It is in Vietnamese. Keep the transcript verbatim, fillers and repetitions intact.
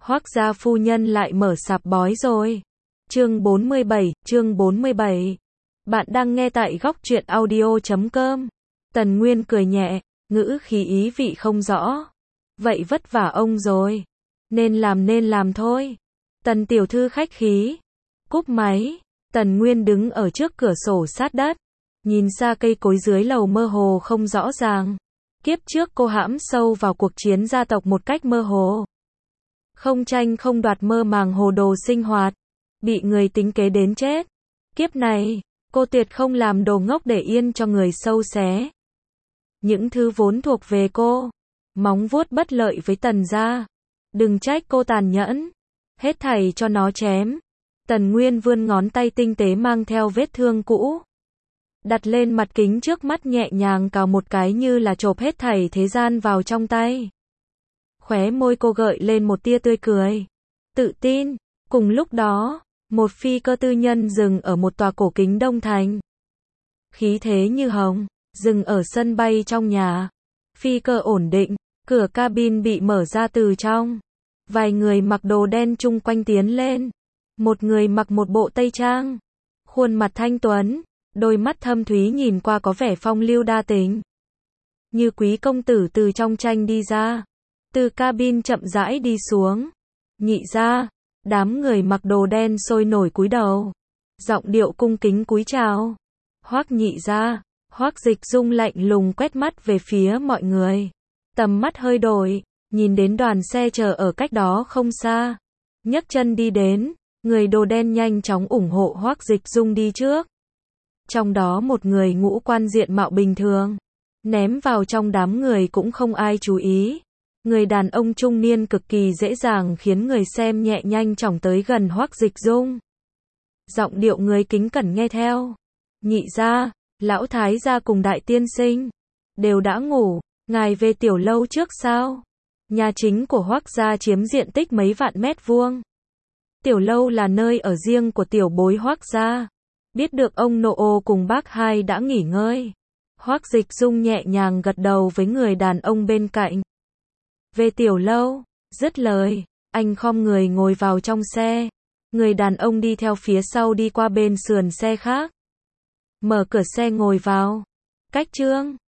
Hoác gia phu nhân lại mở sạp bói rồi. Chương bốn mươi bảy, chương bốn mươi bảy. Bạn đang nghe tại góc truyện audio chấm com. Tần Nguyên cười nhẹ, ngữ khí ý vị không rõ. Vậy vất vả ông rồi. Nên làm nên làm thôi. Tần tiểu thư khách khí. Cúp máy. Tần Nguyên đứng ở trước cửa sổ sát đất. Nhìn xa cây cối dưới lầu mơ hồ không rõ ràng. Kiếp trước cô hãm sâu vào cuộc chiến gia tộc một cách mơ hồ. Không tranh không đoạt, mơ màng hồ đồ sinh hoạt. Bị người tính kế đến chết. Kiếp này, cô tuyệt không làm đồ ngốc để yên cho người sâu xé. Những thứ vốn thuộc về cô. Móng vuốt bất lợi với Tần gia. Đừng trách cô tàn nhẫn. Hết thảy cho nó chém. Tần Nguyên vươn ngón tay tinh tế mang theo vết thương cũ. Đặt lên mặt kính trước mắt, nhẹ nhàng cào một cái như là chộp hết thảy thế gian vào trong tay. Khóe môi cô gợi lên một tia tươi cười. Tự tin. Cùng lúc đó, một phi cơ tư nhân dừng ở một tòa cổ kính Đông Thành. Khí thế như hồng, dừng ở sân bay trong nhà. Phi cơ ổn định, cửa cabin bị mở ra từ trong. Vài người mặc đồ đen chung quanh tiến lên. Một người mặc một bộ tây trang. Khuôn mặt thanh tuấn, đôi mắt thâm thúy nhìn qua có vẻ phong lưu đa tình. Như quý công tử từ trong tranh đi ra. Từ cabin chậm rãi đi xuống. Nhị gia. Đám người mặc đồ đen sôi nổi cúi đầu. Giọng điệu cung kính cúi chào. Hoác nhị gia. Hoác Dịch Dung lạnh lùng quét mắt về phía mọi người. Tầm mắt hơi đổi, nhìn đến đoàn xe chờ ở cách đó không xa. Nhấc chân đi đến, người đồ đen nhanh chóng ủng hộ Hoác Dịch Dung đi trước. Trong đó một người ngũ quan diện mạo bình thường. Ném vào trong đám người cũng không ai chú ý. Người đàn ông trung niên cực kỳ dễ dàng khiến người xem nhẹ nhanh chóng tới gần Hoác Dịch Dung. Giọng điệu người kính cẩn nghe theo. Nhị gia, lão thái gia cùng đại tiên sinh đều đã ngủ, ngài về tiểu lâu trước sao? Nhà chính của Hoác gia chiếm diện tích mấy vạn mét vuông. Tiểu lâu là nơi ở riêng của tiểu bối Hoác gia. Biết được ông nội ô cùng bác hai đã nghỉ ngơi. Hoác Dịch Dung nhẹ nhàng gật đầu với người đàn ông bên cạnh. Về tiểu lâu, dứt lời, anh khom người ngồi vào trong xe. Người đàn ông đi theo phía sau đi qua bên sườn xe khác. Mở cửa xe ngồi vào. Cách chương